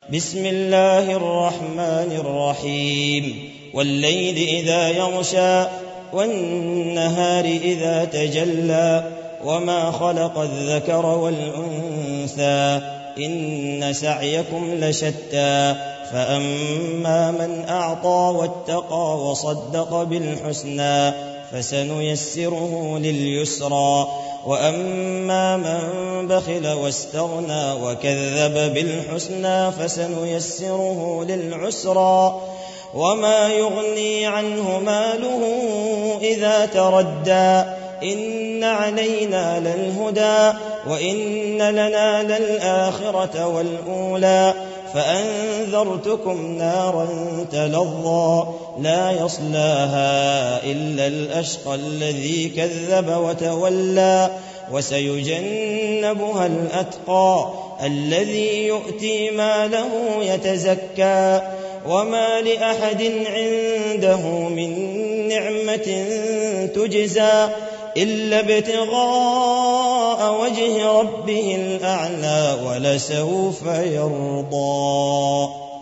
بسم الله الرحمن الرحيم والليل إذا يغشى والنهار إذا تجلى وما خلق الذكر والأنثى إن سعيكم لشتى فأما من أعطى واتقى وصدق بالحسنى فسنيسره لليسرى وأما من بخل واستغنى وكذب بالحسنى فسنيسره للعسرى وما يغني عنه ماله إذا تردى إن علينا للهدى وإن لنا للآخرة والأولى فأنذرتكم نارا تلظى لا يصلاها إلا الأشقى الذي كذب وتولى وسيجنبها الأتقى الذي يؤتي ماله يتزكى وما لأحد عنده من نعمة تجزى إلا ابتغاء وجه ربه الأعلى ولسوف يرضى.